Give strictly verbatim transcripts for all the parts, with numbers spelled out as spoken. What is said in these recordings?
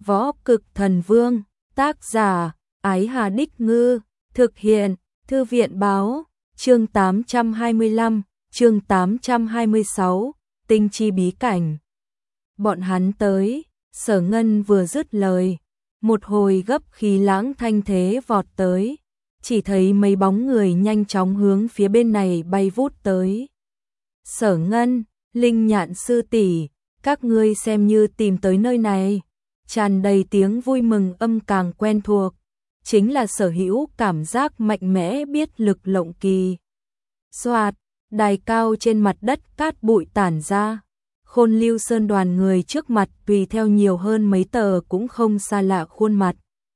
Võ Cực Thần Vương, tác giả, Ái Hà Đích Ngư, thực hiện, Thư viện Báo, chương tám trăm hai mươi lăm, chương tám trăm hai mươi sáu, Tinh Chi Bí Cảnh. Bọn hắn tới, Sở Ngân vừa dứt lời, một hồi gấp khí lãng thanh thế vọt tới, chỉ thấy mấy bóng người nhanh chóng hướng phía bên này bay vút tới. Sở Ngân, Linh Nhạn sư tỷ, các ngươi xem như tìm tới nơi này, tràn đầy tiếng vui mừng âm càng quen thuộc, chính là sở hữu cảm giác mạnh mẽ biết lực Lộng Kỳ. Soạt, đài cao trên mặt đất cát bụi tản ra, Khôn Lưu Sơn đoàn người trước mặt tùy theo nhiều hơn mấy tờ cũng không xa lạ khuôn mặt.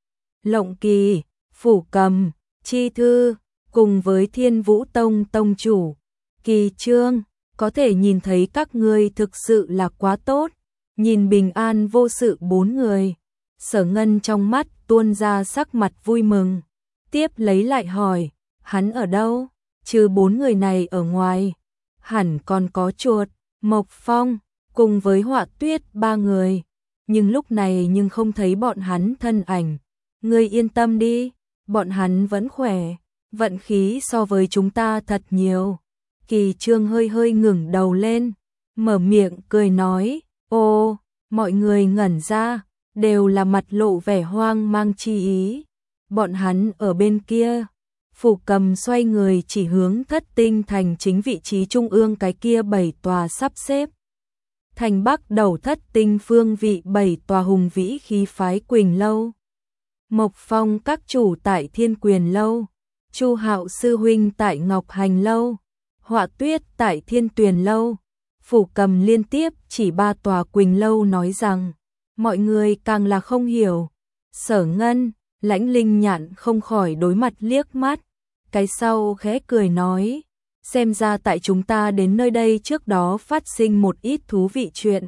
Lộng Kỳ, Phủ Cầm, Chi Thư, cùng với Thiên Vũ Tông tông chủ, Kỳ Trương, có thể nhìn thấy các ngươi thực sự là quá tốt, nhìn bình an vô sự bốn người. Sở Ngân trong mắt tuôn ra sắc mặt vui mừng, tiếp lấy lại hỏi, hắn ở đâu? Trừ bốn người này ở ngoài, hẳn còn có Chuột, Mộc Phong, cùng với Họa Tuyết ba người, nhưng lúc này nhưng không thấy bọn hắn thân ảnh. Ngươi yên tâm đi, bọn hắn vẫn khỏe, vận khí so với chúng ta thật nhiều. Kỳ Trương hơi hơi ngẩng đầu lên, mở miệng cười nói, ô, mọi người ngẩn ra, đều là mặt lộ vẻ hoang mang chi ý. Bọn hắn ở bên kia. Phủ Cầm xoay người chỉ hướng Thất Tinh thành chính vị trí trung ương cái kia bảy tòa sắp xếp. Thành bắc đầu Thất Tinh phương vị bảy tòa hùng vĩ khí phái Quỳnh lâu. Mộc Phong các chủ tại Thiên Quyền lâu, Chu Hạo sư huynh tại Ngọc Hành lâu, Họa Tuyết tại Thiên Tuyền lâu. Phủ Cầm liên tiếp chỉ ba tòa Quỳnh lâu nói rằng, mọi người càng là không hiểu. Sở Ngân, Lãnh Linh Nhạn không khỏi đối mặt liếc mắt, cái sau khẽ cười nói, xem ra tại chúng ta đến nơi đây trước đó phát sinh một ít thú vị chuyện.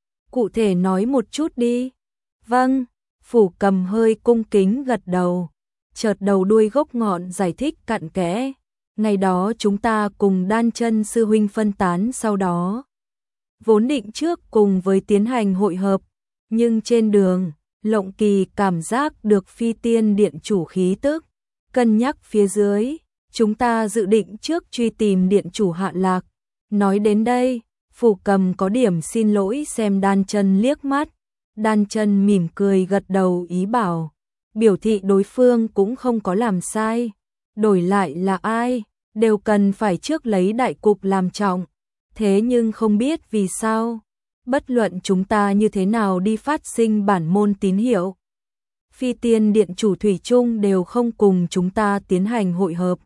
Cụ thể nói một chút đi. Vâng, Phủ Cầm hơi cung kính gật đầu, chợt đầu đuôi gốc ngọn giải thích cặn kẽ. Ngày đó chúng ta cùng Đan Chân sư huynh phân tán sau đó. Vốn định trước cùng với tiến hành hội hợp, nhưng trên đường, Lộng Kỳ cảm giác được Phi Tiên Điện chủ khí tức. Cân nhắc phía dưới, chúng ta dự định trước truy tìm điện chủ hạ lạc. Nói đến đây, Phủ Cầm có điểm xin lỗi xem Đan Chân liếc mắt. Đan Chân mỉm cười gật đầu ý bảo, biểu thị đối phương cũng không có làm sai. Đổi lại là ai, đều cần phải trước lấy đại cục làm trọng. Thế nhưng không biết vì sao, bất luận chúng ta như thế nào đi phát sinh bản môn tín hiệu, Phi Tiên Điện chủ thủy chung đều không cùng chúng ta tiến hành hội hợp.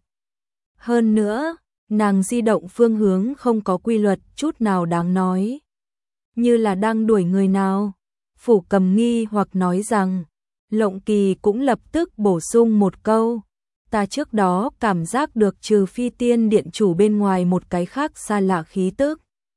Hơn nữa, nàng di động phương hướng không có quy luật chút nào đáng nói. Như là đang đuổi người nào? Phủ Cầm nghi hoặc nói rằng, Lộng Kỳ cũng lập tức bổ sung một câu. Ta trước đó cảm giác được trừ Phi Tiên Điện chủ bên ngoài một cái khác xa lạ khí tức.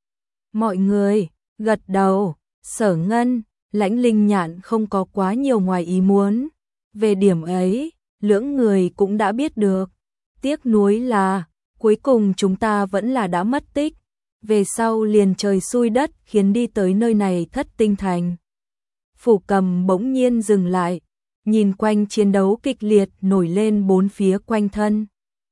Mọi người, gật đầu, Sở Ngân, Lãnh Linh Nhạn không có quá nhiều ngoài ý muốn. Về điểm ấy, lưỡng người cũng đã biết được. Tiếc nuối là, cuối cùng chúng ta vẫn là đã mất tích. Về sau liền trời xui đất khiến đi tới nơi này Thất Tinh thành. Phủ Cầm bỗng nhiên dừng lại, nhìn quanh chiến đấu kịch liệt nổi lên bốn phía quanh thân.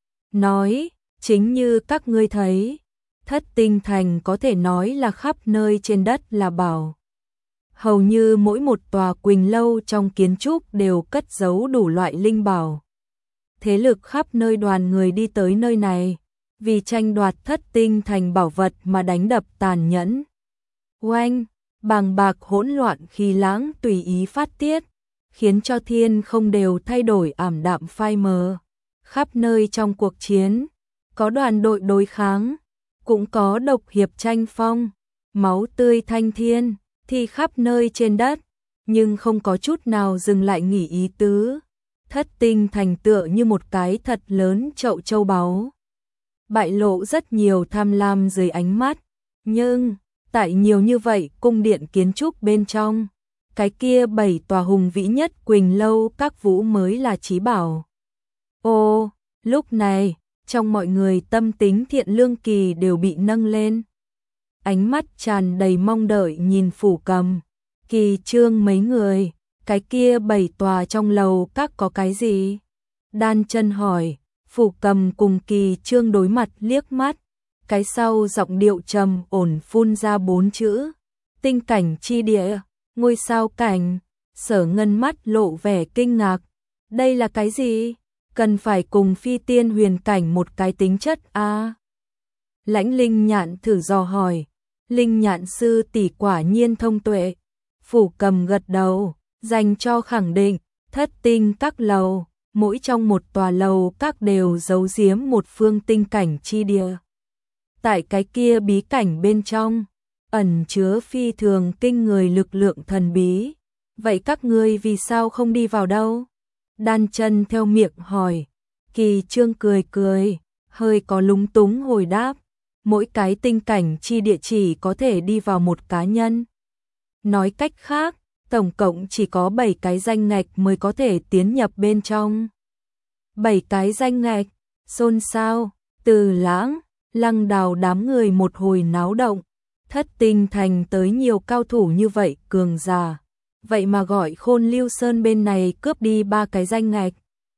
Nói, chính như các ngươi thấy, Thất Tinh thành có thể nói là khắp nơi trên đất là bảo. Hầu như mỗi một tòa Quỳnh lâu trong kiến trúc đều cất giấu đủ loại linh bảo. Thế lực khắp nơi đoàn người đi tới nơi này, vì tranh đoạt Thất Tinh thành bảo vật mà đánh đập tàn nhẫn. Oanh, bàng bạc hỗn loạn khí lãng tùy ý phát tiết, khiến cho thiên không đều thay đổi ảm đạm phai mờ. Khắp nơi trong cuộc chiến, có đoàn đội đối kháng, cũng có độc hiệp tranh phong, máu tươi thanh thiên, thì khắp nơi trên đất, nhưng không có chút nào dừng lại nghỉ ý tứ. Thất Tinh thành tựa như một cái thật lớn chậu châu báu, bại lộ rất nhiều tham lam dưới ánh mắt, nhưng tại nhiều như vậy cung điện kiến trúc bên trong, cái kia bảy tòa hùng vĩ nhất Quỳnh lâu các vũ mới là chí bảo. Ô, lúc này, trong mọi người tâm tính thiện lương kỳ đều bị nâng lên. Ánh mắt tràn đầy mong đợi nhìn Phủ Cầm, Kỳ Trương mấy người, Cái kia bảy tòa trong lầu các có cái gì? Đan Chân hỏi. Phủ Cầm cùng Kỳ Trương đối mặt liếc mắt, cái sau giọng điệu trầm ổn phun ra bốn chữ: tinh cảnh chi địa, ngôi sao cảnh. Sở Ngân mắt lộ vẻ kinh ngạc. Đây là cái gì? Cần phải cùng phi tiên huyền cảnh một cái tính chất a? À? Lãnh Linh Nhạn thử dò hỏi. Linh Nhạn sư tỷ quả nhiên thông tuệ. Phủ Cầm gật đầu, dành cho khẳng định. Thất tinh các lầu, mỗi trong một tòa lầu các đều giấu giếm một phương tinh cảnh chi địa. Tại cái kia bí cảnh bên trong, ẩn chứa phi thường kinh người lực lượng thần bí. Vậy các ngươi vì sao không đi vào đâu? Đan Chân theo miệng hỏi. Kỳ Trương cười cười, hơi có lúng túng hồi đáp. Mỗi cái tinh cảnh chi địa chỉ có thể đi vào một cá nhân. Nói cách khác, tổng cộng chỉ có bảy cái danh ngạch mới có thể tiến nhập bên trong. bảy cái danh ngạch, xôn xao, Từ Lãng, Lăng Đào đám người một hồi náo động. Thất tinh thành tới nhiều cao thủ như vậy cường giả. Vậy mà gọi Khôn Lưu Sơn bên này cướp đi ba cái danh ngạch.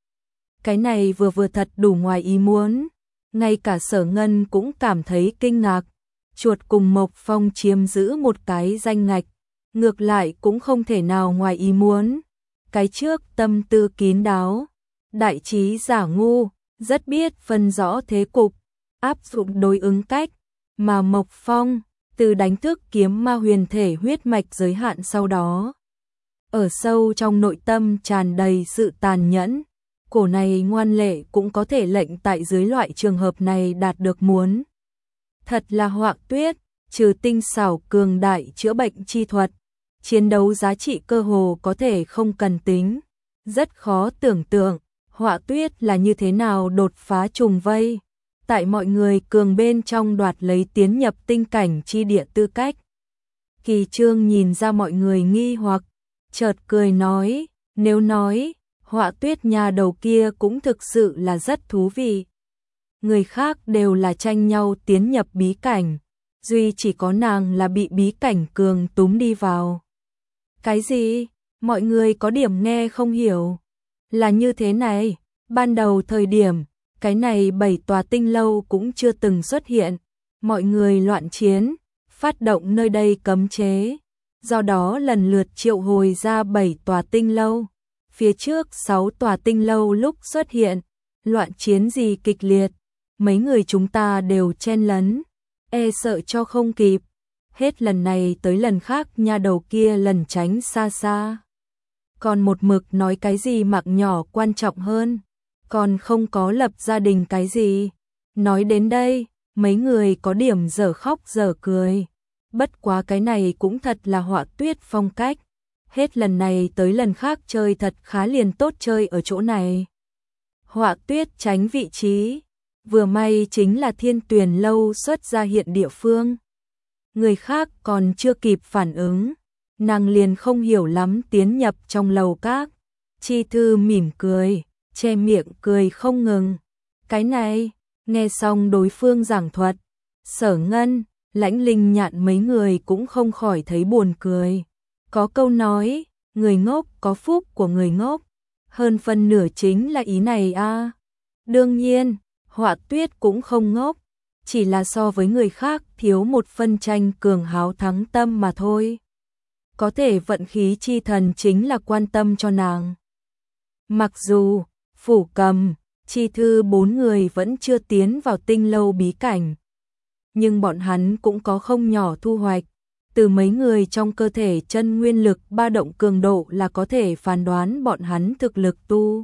Cái này vừa vừa thật đủ ngoài ý muốn. Ngay cả Sở Ngân cũng cảm thấy kinh ngạc. Chuột cùng Mộc Phong chiếm giữ một cái danh ngạch, ngược lại cũng không thể nào ngoài ý muốn. Cái trước tâm tư kín đáo, đại trí giả ngu, rất biết phân rõ thế cục, áp dụng đối ứng cách, mà Mộc Phong từ đánh thức kiếm ma huyền thể huyết mạch giới hạn sau đó, ở sâu trong nội tâm tràn đầy sự tàn nhẫn. Cổ này ngoan lệ cũng có thể lệnh tại dưới loại trường hợp này đạt được muốn. Thật là Họa Tuyết, trừ tinh xảo cường đại chữa bệnh chi thuật, chiến đấu giá trị cơ hồ có thể không cần tính. Rất khó tưởng tượng, Họa Tuyết là như thế nào đột phá trùng vây, tại mọi người cường bên trong đoạt lấy tiến nhập tinh cảnh chi địa tư cách. Kỳ Trương nhìn ra mọi người nghi hoặc, chợt cười nói, nếu nói, Họa Tuyết nhà đầu kia cũng thực sự là rất thú vị. Người khác đều là tranh nhau tiến nhập bí cảnh, duy chỉ có nàng là bị bí cảnh cường túm đi vào. Cái gì? Mọi người có điểm nghe không hiểu. Là như thế này, ban đầu thời điểm, cái này bảy tòa tinh lâu cũng chưa từng xuất hiện. Mọi người loạn chiến, phát động nơi đây cấm chế. Do đó lần lượt triệu hồi ra bảy tòa tinh lâu. Phía trước sáu tòa tinh lâu lúc xuất hiện, loạn chiến gì kịch liệt, mấy người chúng ta đều chen lấn, e sợ cho không kịp. Hết lần này tới lần khác nha đầu kia lần tránh xa xa. Còn một mực nói cái gì mạng nhỏ quan trọng hơn, còn không có lập gia đình cái gì. Nói đến đây, mấy người có điểm dở khóc dở cười. Bất quá cái này cũng thật là Họa Tuyết phong cách. Hết lần này tới lần khác chơi thật khá liền tốt chơi ở chỗ này. Họa Tuyết tránh vị trí, vừa may chính là Thiên Tuyền lâu xuất ra hiện địa phương. Người khác còn chưa kịp phản ứng, nàng liền không hiểu lắm tiến nhập trong lầu các. Chi Thư mỉm cười, che miệng cười không ngừng. Cái này, nghe xong đối phương giảng thuật, Sở Ngân, Lãnh Linh Nhạn mấy người cũng không khỏi thấy buồn cười. Có câu nói, người ngốc có phúc của người ngốc, hơn phân nửa chính là ý này a. À. Đương nhiên, Họa Tuyết cũng không ngốc, chỉ là so với người khác thiếu một phân tranh cường háo thắng tâm mà thôi. Có thể vận khí chi thần chính là quan tâm cho nàng. Mặc dù, Phủ Cầm, Chi Thư bốn người vẫn chưa tiến vào tinh lâu bí cảnh, nhưng bọn hắn cũng có không nhỏ thu hoạch. Từ mấy người trong cơ thể chân nguyên lực ba động cường độ là có thể phán đoán bọn hắn thực lực tu.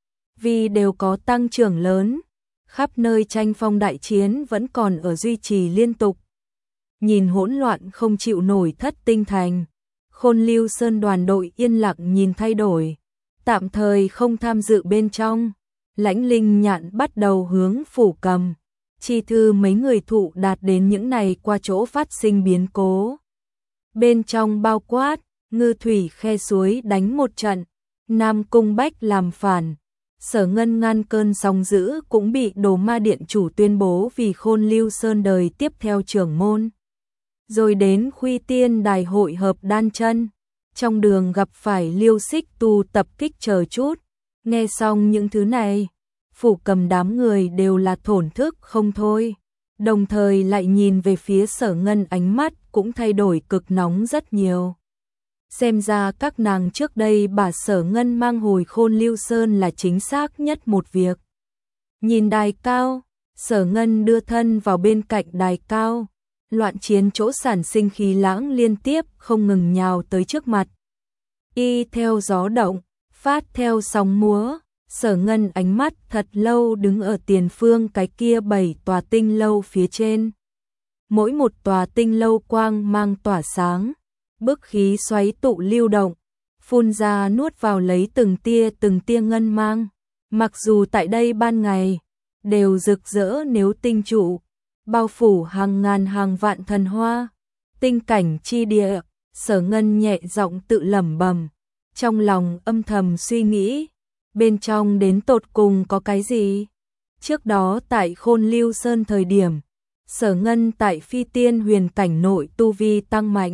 Vì đều có tăng trưởng lớn, khắp nơi tranh phong đại chiến vẫn còn ở duy trì liên tục. Nhìn hỗn loạn không chịu nổi thất tinh thành, Khôn Lưu Sơn đoàn đội yên lặng nhìn thay đổi, tạm thời không tham dự bên trong. Lãnh Linh Nhạn bắt đầu hướng Phủ Cầm, Chi Thư mấy người thụ đạt đến những này qua chỗ phát sinh biến cố. Bên trong bao quát, Ngư Thủy khe suối đánh một trận, Nam Cung Bách làm phản, Sở Ngân ngăn cơn sóng dữ cũng bị Đồ Ma Điện chủ tuyên bố vì Khôn Lưu Sơn đời tiếp theo trưởng môn. Rồi đến Khuy Tiên Đài hội hợp Đan Chân, trong đường gặp phải Liêu Xích Tu tập kích chờ chút. Nghe xong những thứ này, Phủ Cầm đám người đều là thổn thức không thôi, đồng thời lại nhìn về phía Sở Ngân, ánh mắt cũng thay đổi cực nóng rất nhiều. Xem ra các nàng trước đây bà Sở Ngân mang hồi Khôn Lưu Sơn là chính xác nhất một việc. Nhìn đài cao, Sở Ngân đưa thân vào bên cạnh đài cao, loạn chiến chỗ sản sinh khí lãng liên tiếp không ngừng nhào tới trước mặt. Y theo gió động, phát theo sóng múa, Sở Ngân ánh mắt thật lâu đứng ở tiền phương cái kia bảy tòa tinh lâu phía trên. Mỗi một tòa tinh lâu quang mang tỏa sáng, bức khí xoáy tụ lưu động, phun ra nuốt vào lấy từng tia từng tia ngân mang. Mặc dù tại đây ban ngày, đều rực rỡ nếu tinh trụ, bao phủ hàng ngàn hàng vạn thần hoa, tinh cảnh chi địa, Sở Ngân nhẹ giọng tự lẩm bẩm, trong lòng âm thầm suy nghĩ, bên trong đến tột cùng có cái gì? Trước đó tại Khôn Lưu Sơn thời điểm, Sở Ngân tại Phi Tiên Huyền cảnh nội tu vi tăng mạnh,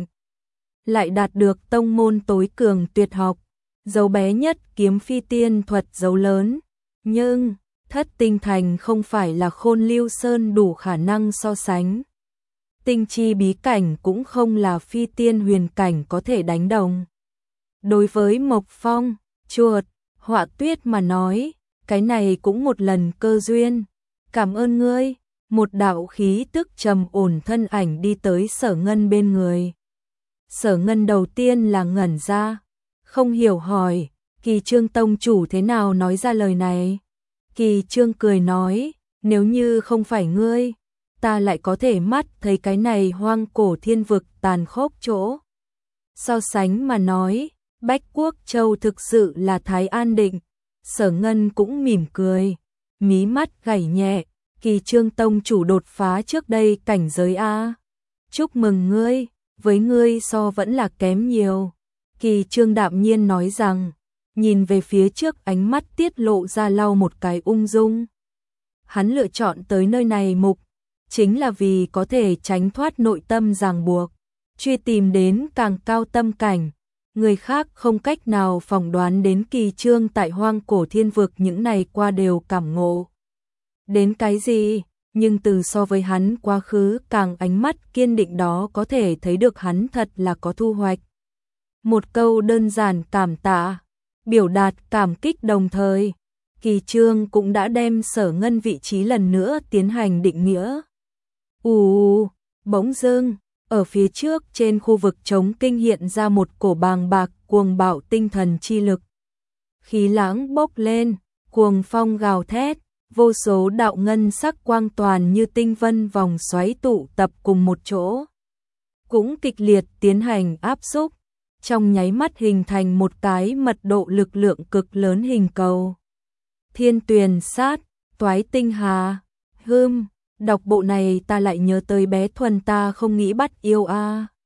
lại đạt được tông môn tối cường tuyệt học, dấu bé nhất kiếm phi tiên thuật dấu lớn, nhưng Thất Tinh Thành không phải là Khôn Lưu Sơn đủ khả năng so sánh. Tinh chi bí cảnh cũng không là Phi Tiên Huyền cảnh có thể đánh đồng. Đối với Mộc Phong, Chuột, Họa Tuyết mà nói, cái này cũng một lần cơ duyên. Cảm ơn ngươi. Một đạo khí tức trầm ổn thân ảnh đi tới Sở Ngân bên người. Sở Ngân đầu tiên là ngẩn ra, không hiểu hỏi, Kỳ Trương tông chủ thế nào nói ra lời này? Kỳ Trương cười nói, nếu như không phải ngươi, ta lại có thể mắt thấy cái này hoang cổ thiên vực tàn khốc chỗ. So sánh mà nói, Bách Quốc Châu thực sự là thái an định. Sở Ngân cũng mỉm cười, mí mắt gảy nhẹ, Kỳ Trương tông chủ đột phá trước đây cảnh giới a. Chúc mừng ngươi, với ngươi so vẫn là kém nhiều. Kỳ Trương đạm nhiên nói rằng, nhìn về phía trước ánh mắt tiết lộ ra lau một cái ung dung. Hắn lựa chọn tới nơi này mục, chính là vì có thể tránh thoát nội tâm ràng buộc, truy tìm đến càng cao tâm cảnh. Người khác không cách nào phỏng đoán đến Kỳ Trương tại hoang cổ thiên vực những này qua đều cảm ngộ. Đến cái gì, nhưng từ so với hắn quá khứ càng ánh mắt kiên định đó có thể thấy được hắn thật là có thu hoạch. Một câu đơn giản cảm tạ, biểu đạt cảm kích đồng thời, Kỳ Trương cũng đã đem Sở Ngân vị trí lần nữa tiến hành định nghĩa. Ù, bỗng dưng, ở phía trước trên khu vực trống kinh hiện ra một cổ bàng bạc cuồng bạo tinh thần chi lực. Khí lãng bốc lên, cuồng phong gào thét, vô số đạo ngân sắc quang toàn như tinh vân vòng xoáy tụ tập cùng một chỗ. Cũng kịch liệt tiến hành áp xúc, trong nháy mắt hình thành một cái mật độ lực lượng cực lớn hình cầu. Thiên Tuyền Sát, Toái Tinh Hà, hưm, đọc bộ này ta lại nhớ tới bé Thuần ta không nghĩ bắt yêu a.